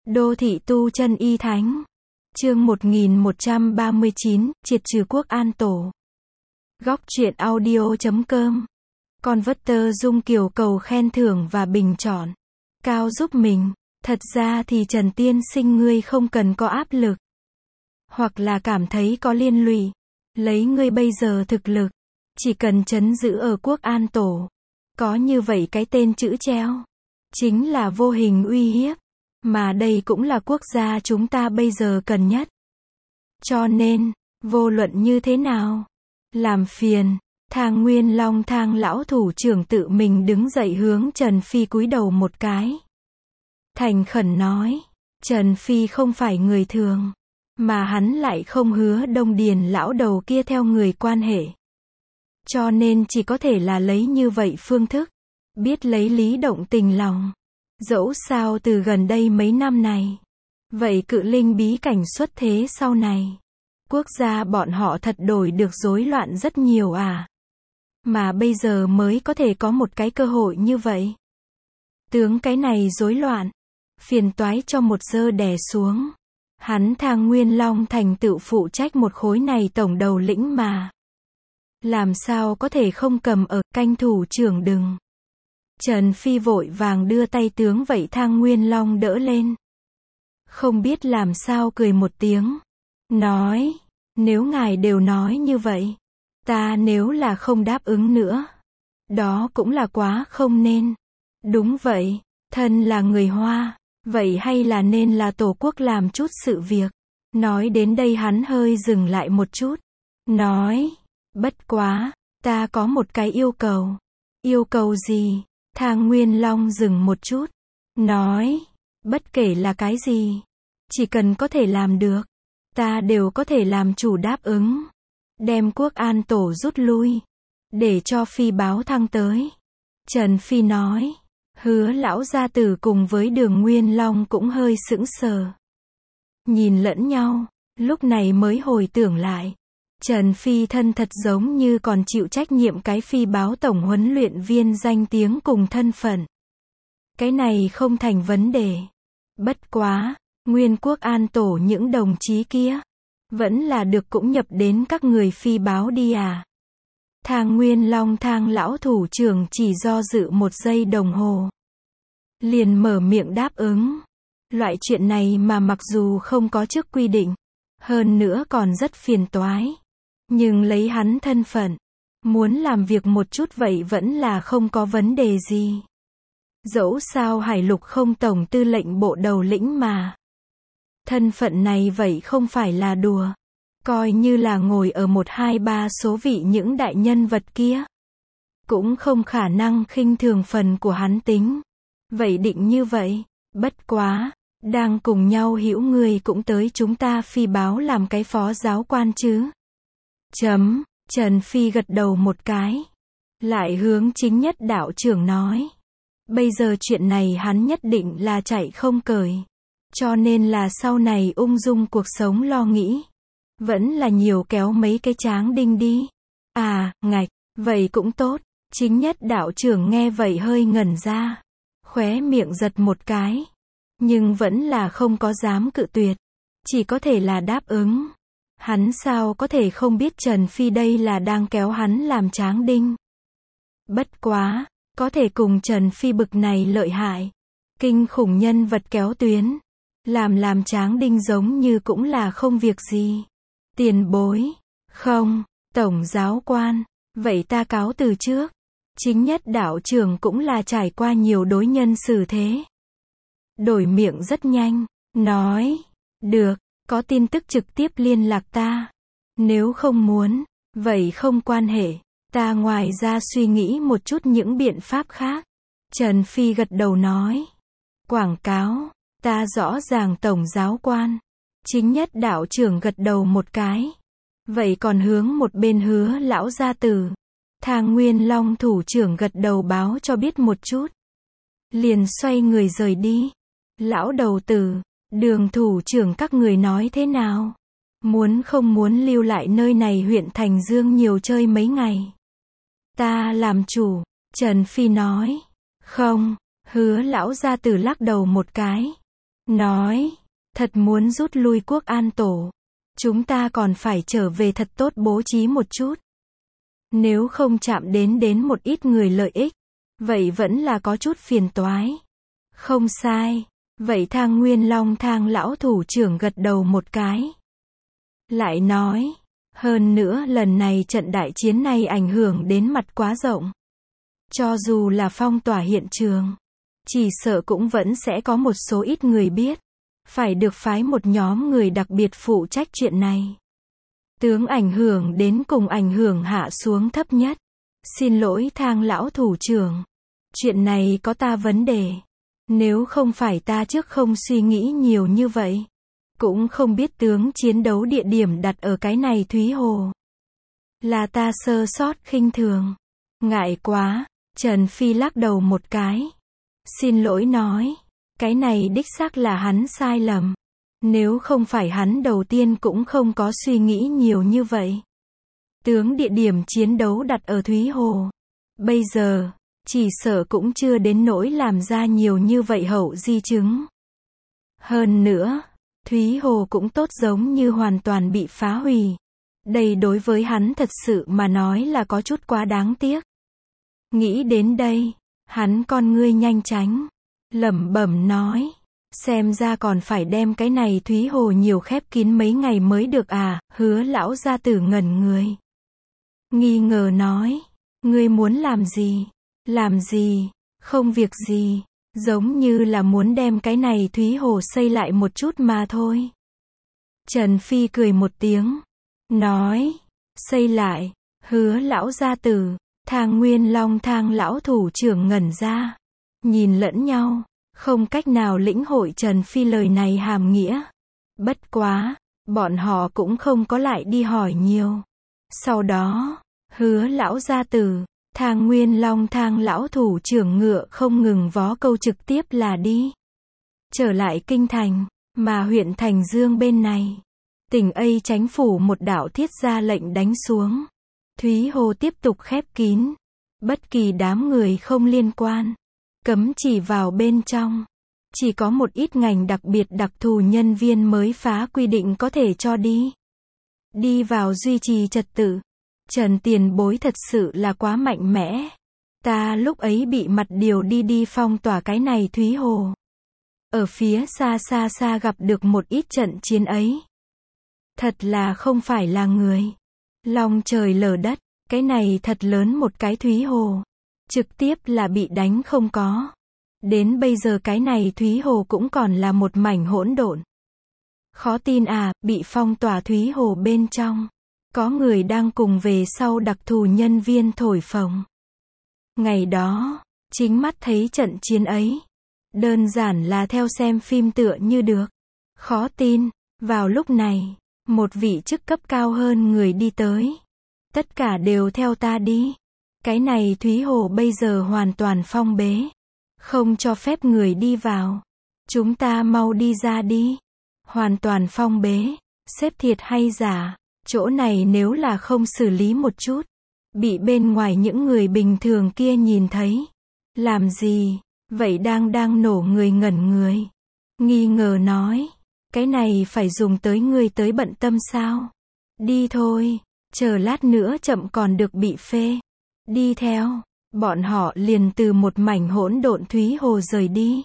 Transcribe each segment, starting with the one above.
Đô thị tu chân y thánh. Chương 1139, triệt trừ quốc an tổ. Góc truyện audio.com. Converter Dung Kiều cầu khen thưởng và bình chọn. Cao giúp mình. Thật ra thì Trần Tiên Sinh ngươi không cần có áp lực. Hoặc là cảm thấy có liên lụy. Lấy ngươi bây giờ thực lực. Chỉ cần trấn giữ ở quốc an tổ. Có như vậy cái tên chữ treo. Chính là vô hình uy hiếp. Mà đây cũng là quốc gia chúng ta bây giờ cần nhất. Cho nên, vô luận như thế nào? Làm phiền. Thang Nguyên Long Thang lão thủ trưởng tự mình đứng dậy hướng Trần Phi cúi đầu một cái. Thành khẩn nói. Trần Phi không phải người thường. Mà hắn lại không hứa Đông Điền lão đầu kia theo người quan hệ. Cho nên chỉ có thể là lấy như vậy phương thức. Biết lấy lý động tình lòng. Dẫu sao từ gần đây mấy năm này. Vậy cự linh bí cảnh xuất thế sau này. Quốc gia bọn họ thật đổi được rối loạn rất nhiều à. Mà bây giờ mới có thể có một cái cơ hội như vậy. Tướng cái này rối loạn. Phiền toái cho một giơ đè xuống. Hắn Thang Nguyên Long thành tựu phụ trách một khối này tổng đầu lĩnh mà. Làm sao có thể không cầm ở canh thủ trưởng đừng. Trần Phi vội vàng đưa tay tướng vậy Thang Nguyên Long đỡ lên. Không biết làm sao cười một tiếng. Nói, nếu ngài đều nói như vậy. Ta nếu là không đáp ứng nữa. Đó cũng là quá không nên. Đúng vậy, thân là người Hoa. Vậy hay là nên là tổ quốc làm chút sự việc. Nói đến đây hắn hơi dừng lại một chút. Nói, bất quá, ta có một cái yêu cầu. Yêu cầu gì? Thang Nguyên Long dừng một chút. Nói, bất kể là cái gì. Chỉ cần có thể làm được. Ta đều có thể làm chủ đáp ứng. Đem quốc an tổ rút lui. Để cho Phi báo thăng tới. Trần Phi nói. Hứa lão gia tử cùng với Đường Nguyên Long cũng hơi sững sờ. Nhìn lẫn nhau. Lúc này mới hồi tưởng lại. Trần Phi thân thật giống như còn chịu trách nhiệm cái Phi báo tổng huấn luyện viên danh tiếng cùng thân phận. Cái này không thành vấn đề. Bất quá, nguyên quốc an tổ những đồng chí kia. Vẫn là được cũng nhập đến các người Phi báo đi à. Thang Nguyên Long Thang lão thủ trưởng chỉ do dự một giây đồng hồ. Liền mở miệng đáp ứng. Loại chuyện này mà mặc dù không có trước quy định. Hơn nữa còn rất phiền toái. Nhưng lấy hắn thân phận. Muốn làm việc một chút vậy vẫn là không có vấn đề gì. Dẫu sao Hải Lục không tổng tư lệnh bộ đầu lĩnh mà. Thân phận này vậy không phải là đùa. Coi như là ngồi ở 1, 2, 3 số vị những đại nhân vật kia. Cũng không khả năng khinh thường phần của hắn tính. Vậy định như vậy. Bất quá. Đang cùng nhau hữu người cũng tới chúng ta Phi báo làm cái phó giáo quan chứ. Trần Phi gật đầu một cái. Lại hướng chính nhất đạo trưởng nói. Bây giờ chuyện này hắn nhất định là chạy không cởi. Cho nên là sau này ung dung cuộc sống lo nghĩ. Vẫn là nhiều kéo mấy cái tráng đinh đi. À, ngạch, vậy cũng tốt. Chính nhất đạo trưởng nghe vậy hơi ngẩn ra. Khóe miệng giật một cái. Nhưng vẫn là không có dám cự tuyệt. Chỉ có thể là đáp ứng. Hắn sao có thể không biết Trần Phi đây là đang kéo hắn làm tráng đinh. Bất quá, có thể cùng Trần Phi bực này lợi hại. Kinh khủng nhân vật kéo tuyến. Làm tráng đinh giống như cũng là không việc gì. Tiền bối. Không, tổng giáo quan. Vậy ta cáo từ trước. Chính nhất đạo trưởng cũng là trải qua nhiều đối nhân xử thế. Đổi miệng rất nhanh. Nói. Được. Có tin tức trực tiếp liên lạc ta. Nếu không muốn, vậy không quan hệ. Ta ngoài ra suy nghĩ một chút những biện pháp khác. Trần Phi gật đầu nói. Quảng cáo. Ta rõ ràng tổng giáo quan. Chính nhất đạo trưởng gật đầu một cái. Vậy còn hướng một bên hứa lão gia tử. Thang Nguyên Long thủ trưởng gật đầu báo cho biết một chút. Liền xoay người rời đi. Lão đầu tử. Đường thủ trưởng các người nói thế nào? Muốn không muốn lưu lại nơi này huyện Thành Dương nhiều chơi mấy ngày? Ta làm chủ, Trần Phi nói. Không, hứa lão gia tử lắc đầu một cái. nói, thật muốn rút lui Quốc An Tổ. Chúng ta còn phải trở về thật tốt bố trí một chút. Nếu không chạm đến một ít người lợi ích, vậy vẫn là có chút phiền toái. Không sai. Vậy Thang Nguyên Long Thang lão thủ trưởng gật đầu một cái. Lại nói, hơn nữa lần này trận đại chiến này ảnh hưởng đến mặt quá rộng. Cho dù là phong tỏa hiện trường, chỉ sợ cũng vẫn sẽ có một số ít người biết. Phải được phái một nhóm người đặc biệt phụ trách chuyện này. Tướng ảnh hưởng đến cùng ảnh hưởng hạ xuống thấp nhất. Xin lỗi Thang lão thủ trưởng. Chuyện này có ta vấn đề. Nếu không phải ta trước không suy nghĩ nhiều như vậy, cũng không biết tướng chiến đấu địa điểm đặt ở cái này Thúy Hồ. Là ta sơ sót khinh thường. Ngại quá, Trần Phi lắc đầu một cái. Xin lỗi nói, cái này đích xác là hắn sai lầm. Nếu không phải hắn đầu tiên cũng không có suy nghĩ nhiều như vậy. Tướng địa điểm chiến đấu đặt ở Thúy Hồ. Bây giờ, chỉ sợ cũng chưa đến nỗi làm ra nhiều như vậy hậu di chứng. Hơn nữa, Thúy Hồ cũng tốt giống như hoàn toàn bị phá hủy. Đây đối với hắn thật sự mà nói là có chút quá đáng tiếc. Nghĩ đến đây, hắn con ngươi nhanh tránh, lẩm bẩm nói, xem ra còn phải đem cái này Thúy Hồ nhiều khép kín mấy ngày mới được à. Hứa lão gia tử ngẩn người, nghi ngờ nói, ngươi muốn làm gì? Làm gì? Không việc gì, giống như là muốn đem cái này Thúy Hồ xây lại một chút mà thôi. Trần Phi cười một tiếng, nói, xây lại. Hứa lão gia tử, Thang Nguyên Long Thang lão thủ trưởng ngẩn ra, nhìn lẫn nhau, không cách nào lĩnh hội Trần Phi lời này hàm nghĩa. Bất quá, bọn họ cũng không có lại đi hỏi nhiều. Sau đó, Hứa lão gia tử, Thang Nguyên Long Thang lão thủ trưởng ngựa không ngừng vó câu trực tiếp là đi. Trở lại kinh thành, mà huyện Thành Dương bên này, tỉnh A Chánh phủ một đạo thiết ra lệnh đánh xuống. Thúy Hồ tiếp tục khép kín. Bất kỳ đám người không liên quan, cấm chỉ vào bên trong. Chỉ có một ít ngành đặc biệt đặc thù nhân viên mới phá quy định có thể cho đi. Đi vào duy trì trật tự. Trần tiền bối thật sự là quá mạnh mẽ. Ta lúc ấy bị mặt điều đi phong tỏa cái này Thúy Hồ. Ở phía xa gặp được một ít trận chiến ấy. Thật là không phải là người. Long trời lở đất, cái này thật lớn một cái Thúy Hồ. Trực tiếp là bị đánh không có. Đến bây giờ cái này Thúy Hồ cũng còn là một mảnh hỗn độn. Khó tin à, bị phong tỏa Thúy Hồ bên trong. Có người đang cùng về sau đặc thù nhân viên thổi phồng. Ngày đó, chính mắt thấy trận chiến ấy. Đơn giản là theo xem phim tựa như được. Khó tin, vào lúc này, một vị chức cấp cao hơn người đi tới. Tất cả đều theo ta đi. Cái này Thúy Hồ bây giờ hoàn toàn phong bế. Không cho phép người đi vào. Chúng ta mau đi ra đi. Hoàn toàn phong bế. Xếp thiệt hay giả? Chỗ này nếu là không xử lý một chút, bị bên ngoài những người bình thường kia nhìn thấy. Làm gì? Vậy đang nổ người ngẩn người. Nghi ngờ nói. Cái này phải dùng tới người tới bận tâm sao? Đi thôi. Chờ lát nữa chậm còn được bị phê. Đi theo. Bọn họ liền từ một mảnh hỗn độn Thúy Hồ rời đi.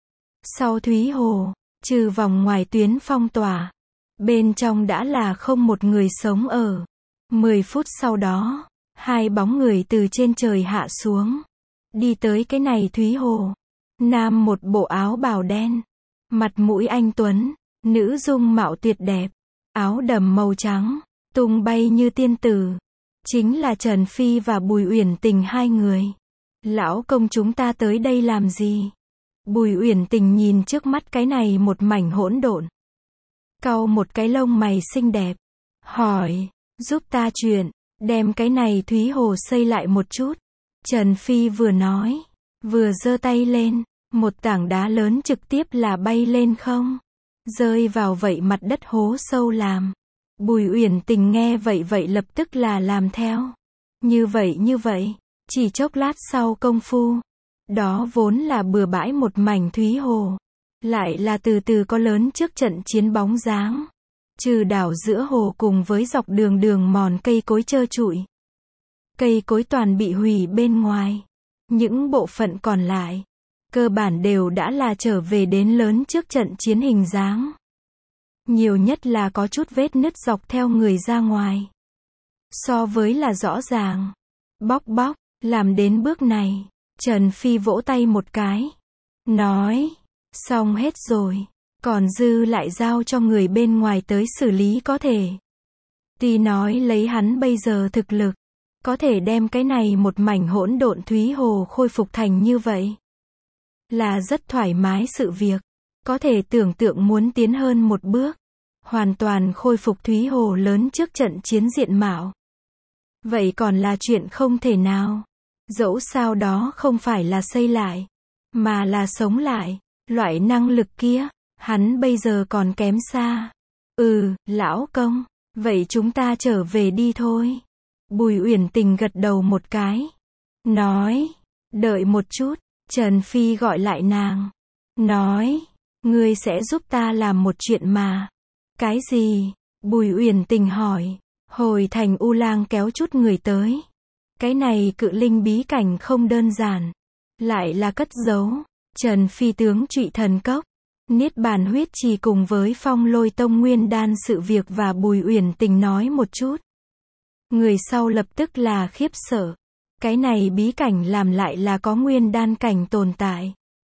Sau Thúy Hồ, trừ vòng ngoài tuyến phong tỏa, bên trong đã là không một người sống ở. 10 phút sau đó, hai bóng người từ trên trời hạ xuống. Đi tới cái này Thúy Hồ. Nam một bộ áo bào đen. Mặt mũi anh tuấn. Nữ dung mạo tuyệt đẹp. Áo đầm màu trắng. Tung bay như tiên tử. Chính là Trần Phi và Bùi Uyển Tình hai người. Lão công chúng ta tới đây làm gì? Bùi Uyển Tình nhìn trước mắt cái này một mảnh hỗn độn. Cau một cái lông mày xinh đẹp. Hỏi, giúp ta chuyện, đem cái này Thúy Hồ xây lại một chút. Trần Phi vừa nói, vừa giơ tay lên, một tảng đá lớn trực tiếp là bay lên không. Rơi vào vậy mặt đất hố sâu làm. Bùi Uyển Tình nghe vậy lập tức là làm theo. Như vậy, chỉ chốc lát sau công phu. Đó vốn là bừa bãi một mảnh Thúy Hồ. lại là từ từ có lớn trước trận chiến bóng dáng. Trừ đảo giữa hồ cùng với dọc đường đường mòn cây cối trơ trụi. Cây cối toàn bị hủy bên ngoài. Những bộ phận còn lại, cơ bản đều đã là trở về đến lớn trước trận chiến hình dáng. Nhiều nhất là có chút vết nứt dọc theo người ra ngoài. So với là rõ ràng. Bóc, làm đến bước này, Trần Phi vỗ tay một cái. Nói, xong hết rồi, còn dư lại giao cho người bên ngoài tới xử lý có thể. Tuy nói lấy hắn bây giờ thực lực, có thể đem cái này một mảnh hỗn độn thúy hồ khôi phục thành như vậy. Là rất thoải mái sự việc. Có thể tưởng tượng muốn tiến hơn một bước. Hoàn toàn khôi phục thúy hồ lớn trước trận chiến diện mạo. Vậy còn là chuyện không thể nào. Dẫu sao đó không phải là xây lại, mà là sống lại. Loại năng lực kia, hắn bây giờ còn kém xa. Lão công, vậy chúng ta trở về đi thôi. Bùi Uyển Tình gật đầu một cái. Nói, đợi một chút, Trần Phi gọi lại nàng. Nói, ngươi sẽ giúp ta làm một chuyện mà. Cái gì? Bùi Uyển Tình hỏi. Hồi thành U Lang kéo chút người tới. Cái này cự linh bí cảnh không đơn giản. Lại là cất giấu. Trần Phi tướng Trụy Thần Cốc, Niết Bàn Huyết Trì cùng với Phong Lôi Tông Nguyên Đan sự việc và Bùi Uyển Tình nói một chút. Người sau lập tức là khiếp sợ. Cái này bí cảnh làm lại là có Nguyên Đan cảnh tồn tại.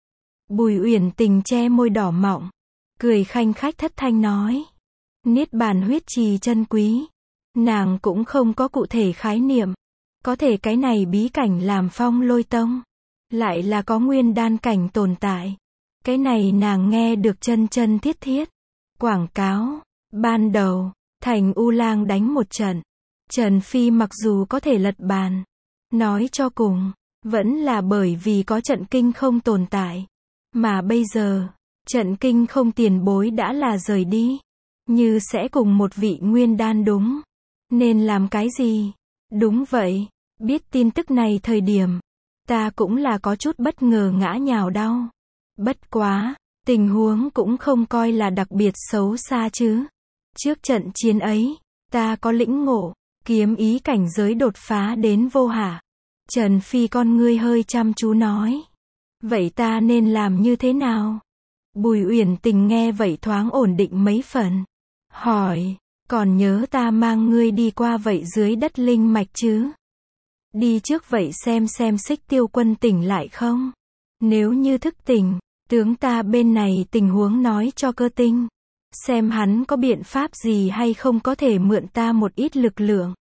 Bùi Uyển Tình che môi đỏ mọng, cười khanh khách thất thanh nói. Niết Bàn Huyết Trì chân quý. Nàng cũng không có cụ thể khái niệm. Có thể cái này bí cảnh làm Phong Lôi Tông lại là có Nguyên Đan cảnh tồn tại. Cái này nàng nghe được chân chân thiết thiết. Quảng cáo. Ban đầu, thành U Lang đánh một trận. Trần Phi mặc dù có thể lật bàn. Nói cho cùng, vẫn là bởi vì có trận kinh không tồn tại. Mà bây giờ, trận kinh không tiền bối đã là rời đi. Như sẽ cùng một vị Nguyên Đan đúng. Nên làm cái gì? Đúng vậy, biết tin tức này thời điểm. Ta cũng là có chút bất ngờ ngã nhào đau. Bất quá, tình huống cũng không coi là đặc biệt xấu xa chứ. Trước trận chiến ấy, ta có lĩnh ngộ, kiếm ý cảnh giới đột phá đến vô hạ. Trần Phi con ngươi hơi chăm chú nói. Vậy ta nên làm như thế nào? Bùi Uyển Tình nghe vậy thoáng ổn định mấy phần. Hỏi, còn nhớ ta mang ngươi đi qua vậy dưới đất linh mạch chứ? Đi trước vậy xem Xích Tiêu Quân tỉnh lại không? Nếu như thức tỉnh, tướng ta bên này tình huống nói cho Cơ Tinh. Xem hắn có biện pháp gì hay không có thể mượn ta một ít lực lượng.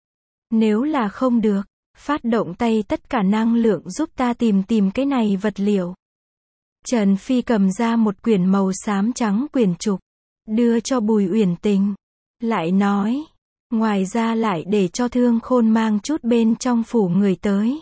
Nếu là không được, phát động tay tất cả năng lượng giúp ta tìm cái này vật liệu. Trần Phi cầm ra một quyển màu xám trắng quyển trục, đưa cho Bùi Uyển Tình. Lại nói, ngoài ra lại để cho Thương Khôn mang chút bên trong phủ người tới.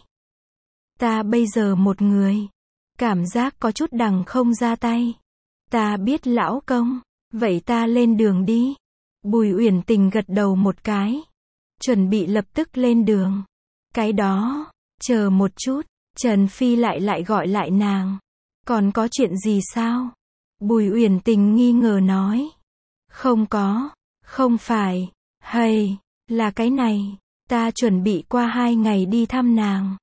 Ta bây giờ một người, cảm giác có chút đằng không ra tay. Ta biết lão công, vậy ta lên đường đi. Bùi Uyển Tình gật đầu một cái, chuẩn bị lập tức lên đường. Cái đó, chờ một chút, Trần Phi lại gọi lại nàng. Còn có chuyện gì sao? Bùi Uyển Tình nghi ngờ nói. Không có, không phải, hay, là cái này, ta chuẩn bị qua 2 ngày đi thăm nàng.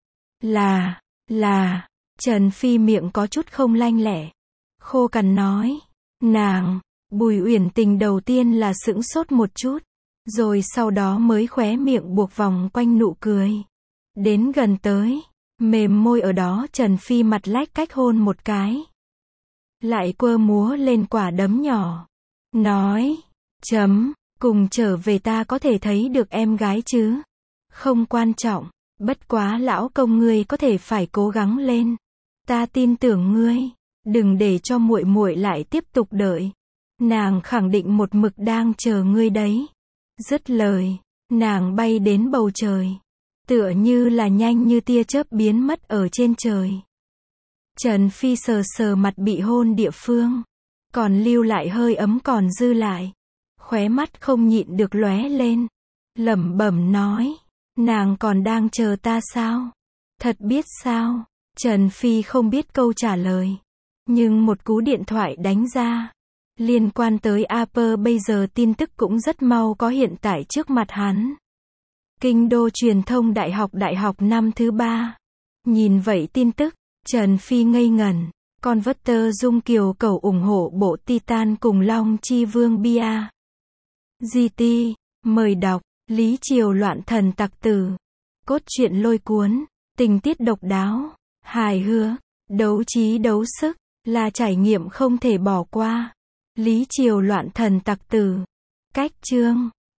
Là, Trần Phi miệng có chút không lanh lẹ. Khô cằn nói, nàng, Bùi Uyển Tình đầu tiên là sững sốt một chút, rồi sau đó mới khóe miệng buộc vòng quanh nụ cười. Đến gần tới, mềm môi ở đó Trần Phi mặt lách cách hôn một cái. Lại quơ múa lên quả đấm nhỏ. Nói, cùng trở về ta có thể thấy được em gái chứ. Không quan trọng, bất quá lão công ngươi có thể phải cố gắng lên. Ta tin tưởng ngươi, đừng để cho muội muội lại tiếp tục đợi. Nàng khẳng định một mực đang chờ ngươi đấy. Dứt lời, nàng bay đến bầu trời. Tựa như là nhanh như tia chớp biến mất ở trên trời. Trần Phi sờ sờ mặt bị hôn địa phương. Còn lưu lại hơi ấm còn dư lại. Khóe mắt không nhịn được lóe lên. Lẩm bẩm nói. Nàng còn đang chờ ta sao? Thật biết sao? Trần Phi không biết câu trả lời. Nhưng một cú điện thoại đánh ra. Liên quan tới Apple bây giờ tin tức cũng rất mau có hiện tại trước mặt hắn. Kinh đô truyền thông đại học năm thứ 3. Nhìn vậy tin tức, Trần Phi ngây ngẩn. Converter Dung Kiều cầu ủng hộ bộ Titan cùng Long Chi Vương Bia. GT, mời đọc, Lý Triều loạn thần tặc tử. Cốt truyện lôi cuốn, tình tiết độc đáo, hài hước, đấu trí đấu sức, là trải nghiệm không thể bỏ qua. Lý Triều loạn thần tặc tử. Cách chương